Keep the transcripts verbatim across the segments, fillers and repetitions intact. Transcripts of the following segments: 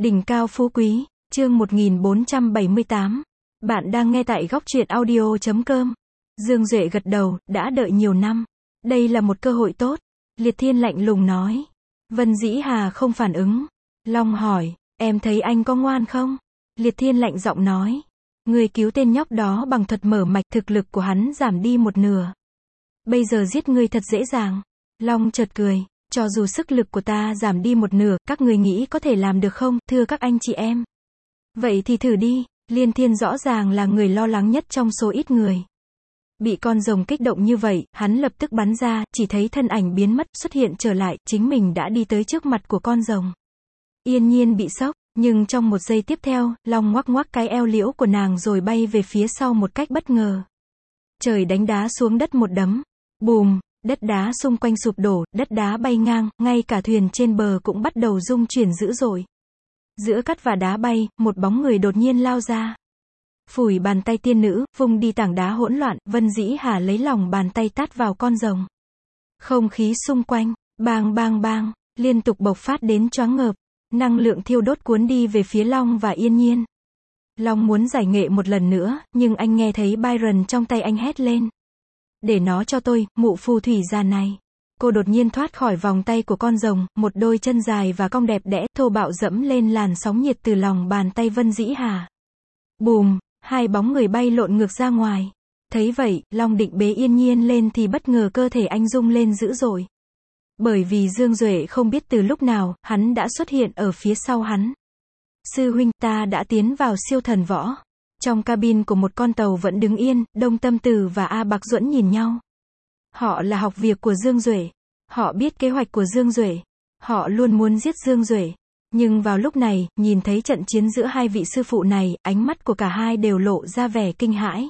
Đỉnh cao phú quý, chương một nghìn bốn trăm bảy mươi tám. Bạn đang nghe tại góc truyện audio chấm com. Dương Duệ gật đầu, đã đợi nhiều năm. Đây là một cơ hội tốt. Liệt Thiên lạnh lùng nói. Vân Dĩ Hà không phản ứng. Long hỏi, em thấy anh có ngoan không? Liệt Thiên lạnh giọng nói. Người cứu tên nhóc đó bằng thuật mở mạch, thực lực của hắn giảm đi một nửa. Bây giờ giết người thật dễ dàng. Long chợt cười. Cho dù sức lực của ta giảm đi một nửa, các người nghĩ có thể làm được không, thưa các anh chị em? Vậy thì thử đi. Liên Thiên rõ ràng là người lo lắng nhất trong số ít người. Bị con rồng kích động như vậy, hắn lập tức bắn ra, chỉ thấy thân ảnh biến mất, xuất hiện trở lại, chính mình đã đi tới trước mặt của con rồng. Yên Nhiên bị sốc, nhưng trong một giây tiếp theo, Long ngoắc ngoắc cái eo liễu của nàng rồi bay về phía sau một cách bất ngờ. Trời đánh đá xuống đất một đấm. Bùm! Đất đá xung quanh sụp đổ, đất đá bay ngang, ngay cả thuyền trên bờ cũng bắt đầu rung chuyển dữ dội. Giữa cát và đá bay, một bóng người đột nhiên lao ra. Phủi bàn tay tiên nữ, vung đi tảng đá hỗn loạn, Vân Dĩ Hà lấy lòng bàn tay tát vào con rồng. Không khí xung quanh, bang bang bang, liên tục bộc phát đến choáng ngợp, năng lượng thiêu đốt cuốn đi về phía Long và Yên Nhiên. Long muốn giải nghệ một lần nữa, nhưng anh nghe thấy Byron trong tay anh hét lên. Để nó cho tôi, mụ phù thủy già này. Cô đột nhiên thoát khỏi vòng tay của con rồng, một đôi chân dài và cong đẹp đẽ, thô bạo dẫm lên làn sóng nhiệt từ lòng bàn tay Vân Dĩ Hà. Bùm, hai bóng người bay lộn ngược ra ngoài. Thấy vậy, Long định bế Yên Nhiên lên thì bất ngờ cơ thể anh rung lên dữ dội. Bởi vì Dương Duệ không biết từ lúc nào, hắn đã xuất hiện ở phía sau hắn. Sư huynh, ta đã tiến vào siêu thần võ. Trong cabin của một con tàu vẫn đứng yên, Đông Tâm Từ và A Bạc Duẫn nhìn nhau. Họ là học việc của Dương Duệ. Họ biết kế hoạch của Dương Duệ. Họ luôn muốn giết Dương Duệ. Nhưng vào lúc này, nhìn thấy trận chiến giữa hai vị sư phụ này, ánh mắt của cả hai đều lộ ra vẻ kinh hãi.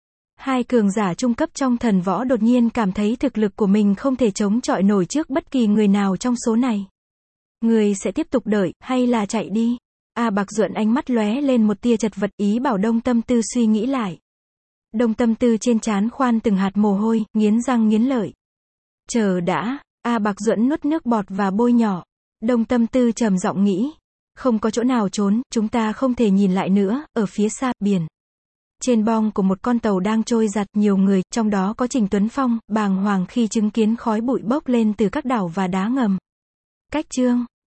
Hai cường giả trung cấp trong thần võ đột nhiên cảm thấy thực lực của mình không thể chống chọi nổi trước bất kỳ người nào trong số này. Người sẽ tiếp tục đợi, hay là chạy đi? A Bạc Duẫn ánh mắt lóe lên một tia chật vật, ý bảo Đông Tâm Tư suy nghĩ lại. Đông Tâm Tư trên trán khoan từng hạt mồ hôi, nghiến răng nghiến lợi. Chờ đã, A Bạc Duẫn nuốt nước bọt và bôi nhỏ. Đông Tâm Tư trầm giọng nghĩ. Không có chỗ nào trốn, chúng ta không thể nhìn lại nữa, ở phía xa, biển. Trên bong của một con tàu đang trôi giặt, nhiều người, trong đó có Trình Tuấn Phong, bàng hoàng khi chứng kiến khói bụi bốc lên từ các đảo và đá ngầm. Cách chương